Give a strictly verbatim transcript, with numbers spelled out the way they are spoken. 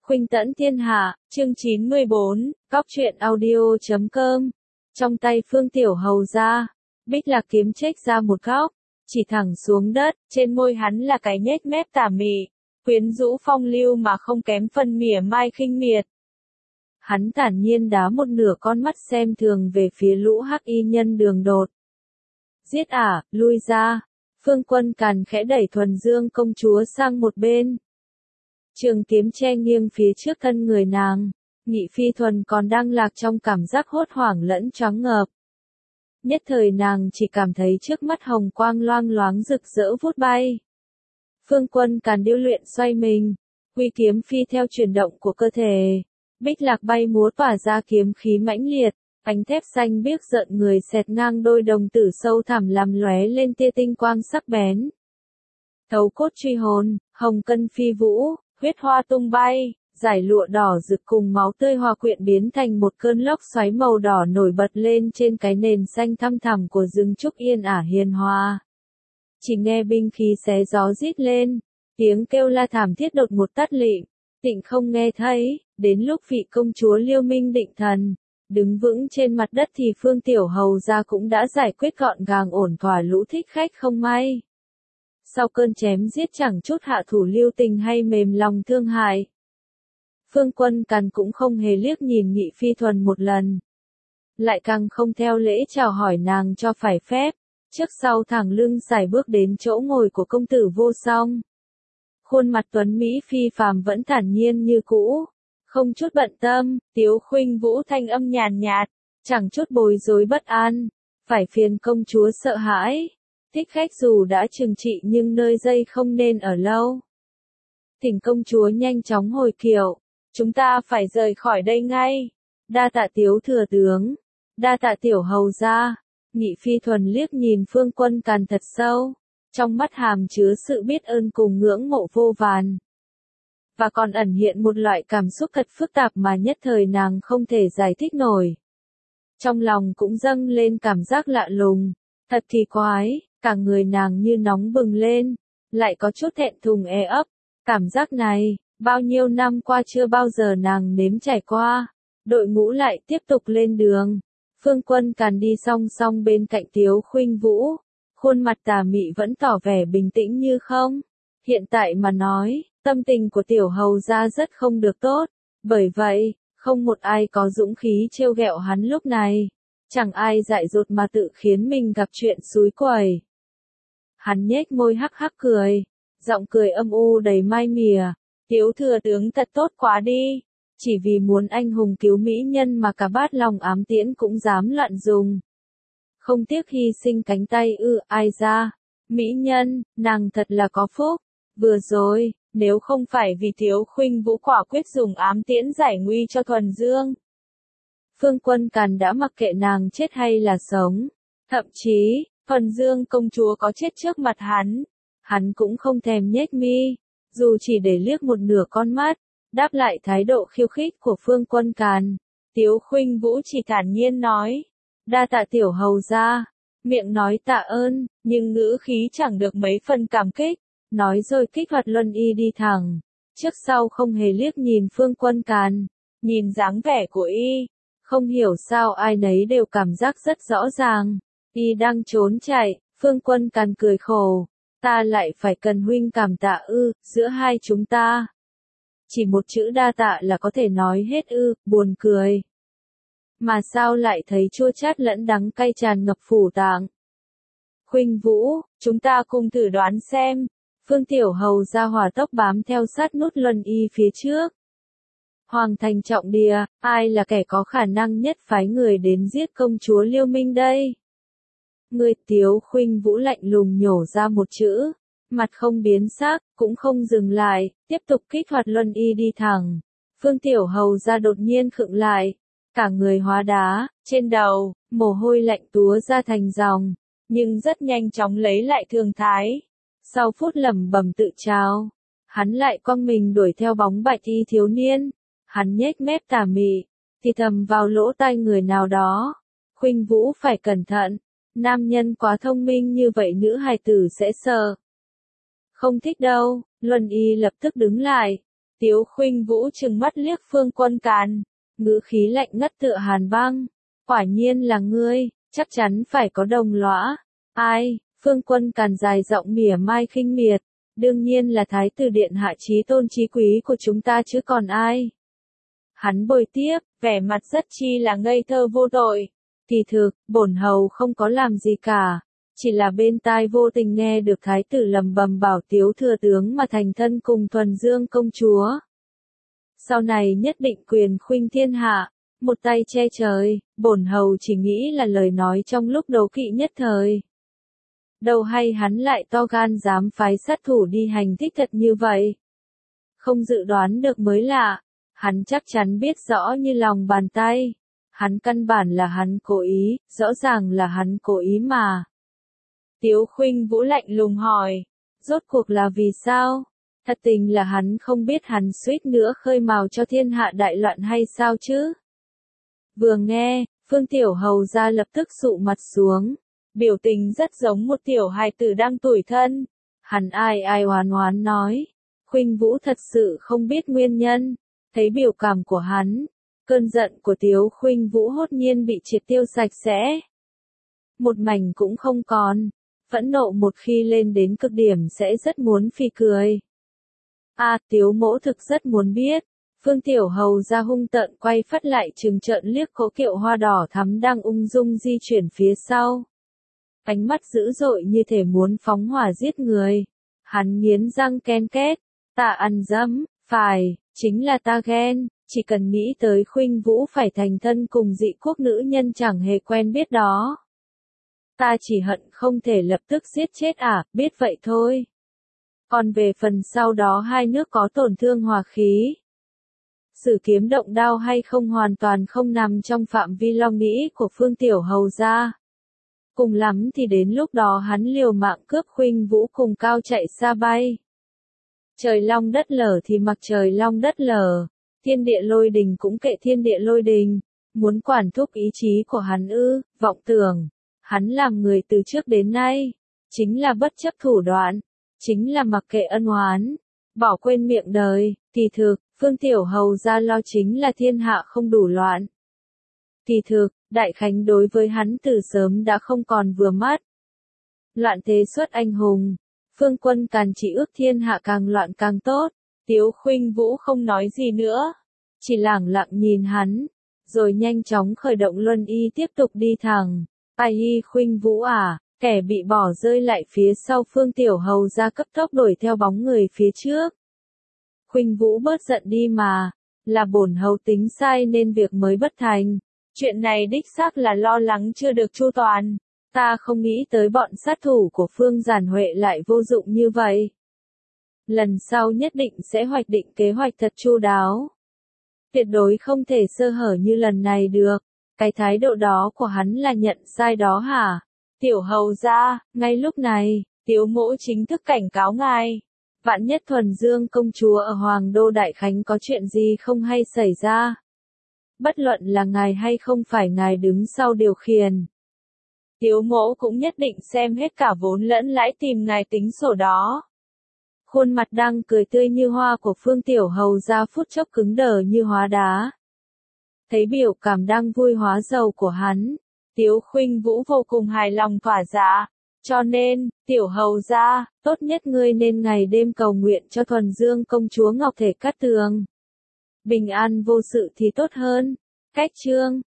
Khuynh tẫn thiên hạ, chương chín mươi bốn, Cóc truyện audio chấm com. Trong tay Phương Tiểu Hầu ra, Bích Lạc kiếm chếch ra một góc, chỉ thẳng xuống đất, trên môi hắn là cái nhếch mép tà mị, quyến rũ phong lưu mà không kém phần mỉa mai khinh miệt. Hắn thản nhiên đá một nửa con mắt xem thường về phía lũ hắc y nhân đường đột. Giết ả, lui ra. Phương Quân Càn khẽ đẩy Thuần Dương công chúa sang một bên. Trường kiếm che nghiêng phía trước thân người nàng, Nhị Phi Thuần còn đang lạc trong cảm giác hốt hoảng lẫn choáng ngợp. Nhất thời nàng chỉ cảm thấy trước mắt hồng quang loang loáng rực rỡ vút bay. Phương Quân Càn điêu luyện xoay mình, huy kiếm phi theo chuyển động của cơ thể. Bích Lạc bay múa tỏa ra kiếm khí mãnh liệt, ánh thép xanh biếc rợn người xẹt ngang đôi đồng tử sâu thẳm làm lóe lên tia tinh quang sắc bén. Thấu cốt truy hồn, hồng cân phi vũ, huyết hoa tung bay, giải lụa đỏ rực cùng máu tươi hòa quyện biến thành một cơn lốc xoáy màu đỏ nổi bật lên trên cái nền xanh thăm thẳm của rừng trúc yên ả hiền hòa. Chỉ nghe binh khí xé gió rít lên, tiếng kêu la thảm thiết đột ngột tắt lịm, Tịnh không nghe thấy, đến lúc vị công chúa Liêu Minh định thần, đứng vững trên mặt đất thì Phương Tiểu Hầu ra cũng đã giải quyết gọn gàng ổn thỏa lũ thích khách không may. Sau cơn chém giết chẳng chút hạ thủ lưu tình hay mềm lòng thương hại. Phương Quân Càn cũng không hề liếc nhìn Nhị Phi Thuần một lần. Lại càng không theo lễ chào hỏi nàng cho phải phép, trước sau thẳng lưng xài bước đến chỗ ngồi của công tử Vô Song. Khuôn mặt tuấn Mỹ phi phàm vẫn thản nhiên như cũ, không chút bận tâm, Tiếu Khuynh Vũ thanh âm nhàn nhạt, chẳng chút bối rối bất an, phải phiền công chúa sợ hãi. Thích khách dù đã trừng trị nhưng nơi dây không nên ở lâu. Thỉnh công chúa nhanh chóng hồi kiệu, chúng ta phải rời khỏi đây ngay. Đa tạ Tiếu thừa tướng, đa tạ Tiểu Hầu gia. Nhị Phi Thuần liếc nhìn Phương Quân Càn thật sâu, trong mắt hàm chứa sự biết ơn cùng ngưỡng mộ vô vàn. Và còn ẩn hiện một loại cảm xúc thật phức tạp mà nhất thời nàng không thể giải thích nổi. Trong lòng cũng dâng lên cảm giác lạ lùng, thật kỳ quái. Cả người nàng như nóng bừng lên, lại có chút thẹn thùng e ấp. Cảm giác này, bao nhiêu năm qua chưa bao giờ nàng nếm trải qua. Đội ngũ lại tiếp tục lên đường. Phương Quân Càn đi song song bên cạnh Tiếu Khuynh Vũ. Khuôn mặt tà mị vẫn tỏ vẻ bình tĩnh như không. Hiện tại mà nói, tâm tình của Tiểu Hầu gia rất không được tốt. Bởi vậy, không một ai có dũng khí trêu ghẹo hắn lúc này. Chẳng ai dại dột mà tự khiến mình gặp chuyện xúi quẩy. Hắn nhếch môi hắc hắc cười, giọng cười âm u đầy mai mỉa, Tiếu thừa tướng thật tốt quá đi, chỉ vì muốn anh hùng cứu mỹ nhân mà cả bát lòng ám tiễn cũng dám loạn dùng. Không tiếc hy sinh cánh tay ư, ai ra, mỹ nhân, nàng thật là có phúc, vừa rồi, nếu không phải vì Tiếu Khuynh Vũ quả quyết dùng ám tiễn giải nguy cho Thuần Dương. Phương Quân Càn đã mặc kệ nàng chết hay là sống, thậm chí, Thuần Dương công chúa có chết trước mặt hắn, hắn cũng không thèm nhếch mi, dù chỉ để liếc một nửa con mắt, đáp lại thái độ khiêu khích của Phương Quân Càn. Tiếu Khuynh Vũ chỉ thản nhiên nói, đa tạ Tiểu Hầu gia, miệng nói tạ ơn, nhưng ngữ khí chẳng được mấy phần cảm kích, nói rồi kích hoạt luân y đi thẳng, trước sau không hề liếc nhìn Phương Quân Càn, nhìn dáng vẻ của y, không hiểu sao ai nấy đều cảm giác rất rõ ràng. Y đang trốn chạy, Phương Quân Càn cười khổ, ta lại phải cần huynh cảm tạ ư, giữa hai chúng ta. Chỉ một chữ đa tạ là có thể nói hết ư, buồn cười. Mà sao lại thấy chua chát lẫn đắng cay tràn ngập phủ tạng. Khuynh Vũ, chúng ta cùng thử đoán xem. Phương Tiểu Hầu ra hỏa tốc bám theo sát nút luân y phía trước. Hoàng thành trọng địa, ai là kẻ có khả năng nhất phái người đến giết công chúa Liêu Minh đây? Người Tiếu Khuynh Vũ lạnh lùng nhổ ra một chữ, mặt không biến sắc, cũng không dừng lại, tiếp tục kích hoạt luân y đi thẳng. Phương Tiểu Hầu ra đột nhiên khựng lại, cả người hóa đá, trên đầu, mồ hôi lạnh túa ra thành dòng, nhưng rất nhanh chóng lấy lại thường thái. Sau phút lẩm bẩm tự trao, hắn lại quăng mình đuổi theo bóng bạch y thiếu niên, hắn nhếch mép tà mị, thì thầm vào lỗ tai người nào đó, Khuynh Vũ phải cẩn thận. Nam nhân quá thông minh như vậy nữ hài tử sẽ sợ. Không thích đâu, Luân Y lập tức đứng lại. Tiếu Khuynh Vũ trừng mắt liếc Phương Quân Càn, ngữ khí lạnh ngắt tựa hàn băng. Quả nhiên là ngươi, chắc chắn phải có đồng lõa. Ai? Phương Quân Càn dài giọng mỉa mai khinh miệt. Đương nhiên là Thái tử điện hạ chí tôn chí quý của chúng ta chứ còn ai. Hắn bồi tiếp, vẻ mặt rất chi là ngây thơ vô tội. Kỳ thực, bổn hầu không có làm gì cả. Chỉ là bên tai vô tình nghe được thái tử lầm bầm bảo Tiếu thừa tướng mà thành thân cùng Thuần Dương công chúa. Sau này nhất định quyền khuynh thiên hạ, một tay che trời, bổn hầu chỉ nghĩ là lời nói trong lúc đấu kỵ nhất thời. Đâu hay hắn lại to gan dám phái sát thủ đi hành thích thật như vậy. Không dự đoán được mới lạ, hắn chắc chắn biết rõ như lòng bàn tay. Hắn căn bản là hắn cố ý, rõ ràng là hắn cố ý mà. Tiếu Khuynh Vũ lạnh lùng hỏi, rốt cuộc là vì sao? Thật tình là hắn không biết hắn suýt nữa khơi mào cho thiên hạ đại loạn hay sao chứ? Vừa nghe, Phương Tiểu Hầu ra lập tức sụ mặt xuống, biểu tình rất giống một tiểu hài tử đang tủi thân. Hắn ai ai oán oán nói, Khuynh Vũ thật sự không biết nguyên nhân, thấy biểu cảm của hắn, cơn giận của Tiếu Khuynh Vũ hốt nhiên bị triệt tiêu sạch sẽ. Một mảnh cũng không còn, phẫn nộ một khi lên đến cực điểm sẽ rất muốn phì cười. À, Tiếu mỗ thực rất muốn biết. Phương Tiểu Hầu ra hung tợn quay phát lại trừng trợn liếc Cố Kiệu hoa đỏ thắm đang ung dung di chuyển phía sau. Ánh mắt dữ dội như thể muốn phóng hỏa giết người. Hắn nghiến răng ken két, ta ăn dẫm, phải, chính là ta ghen, chỉ cần nghĩ tới Khuynh Vũ phải thành thân cùng dị quốc nữ nhân chẳng hề quen biết đó. Ta chỉ hận không thể lập tức giết chết à, biết vậy thôi. Còn về phần sau đó hai nước có tổn thương hòa khí. Sử kiếm động đao hay không hoàn toàn không nằm trong phạm vi lo nghĩ của Phương Tiểu Hầu gia. Cùng lắm thì đến lúc đó hắn liều mạng cướp Khuynh Vũ cùng cao chạy xa bay. Trời long đất lở thì mặc trời long đất lở, thiên địa lôi đình cũng kệ thiên địa lôi đình, muốn quản thúc ý chí của hắn ư, vọng tưởng. Hắn làm người từ trước đến nay, chính là bất chấp thủ đoạn, chính là mặc kệ ân oán, bỏ quên miệng đời. Kỳ thực, Phương Tiểu Hầu ra lo chính là thiên hạ không đủ loạn. Kỳ thực, Đại Khánh đối với hắn từ sớm đã không còn vừa mắt. Loạn thế xuất anh hùng, Phương Quân Càn chỉ ước thiên hạ càng loạn càng tốt. Tiếu Khuynh Vũ không nói gì nữa, chỉ lẳng lặng nhìn hắn, rồi nhanh chóng khởi động luân y tiếp tục đi thẳng. Ai hi Khuynh Vũ à, kẻ bị bỏ rơi lại phía sau Phương Tiểu Hầu ra cấp tốc đuổi theo bóng người phía trước. Khuynh Vũ bớt giận đi mà, là bổn hầu tính sai nên việc mới bất thành. Chuyện này đích xác là lo lắng chưa được chu toàn, ta không nghĩ tới bọn sát thủ của Phương Giản Huệ lại vô dụng như vậy. Lần sau nhất định sẽ hoạch định kế hoạch thật chu đáo. Tuyệt đối không thể sơ hở như lần này được. Cái thái độ đó của hắn là nhận sai đó hả? Tiểu Hầu ra, ngay lúc này, Tiếu mỗ chính thức cảnh cáo ngài. Vạn nhất Thuần Dương công chúa ở Hoàng đô Đại Khánh có chuyện gì không hay xảy ra. Bất luận là ngài hay không phải ngài đứng sau điều khiển. Tiếu mỗ cũng nhất định xem hết cả vốn lẫn lãi tìm ngài tính sổ đó. Khuôn mặt đang cười tươi như hoa của Phương Tiểu Hầu ra phút chốc cứng đờ như hóa đá. Thấy biểu cảm đang vui hóa giàu của hắn, Tiếu Khuynh Vũ vô cùng hài lòng thỏa dạ. Cho nên, Tiểu Hầu ra, tốt nhất ngươi nên ngày đêm cầu nguyện cho Thuần Dương công chúa Ngọc Thể Cát Tường. Bình an vô sự thì tốt hơn. Cách chương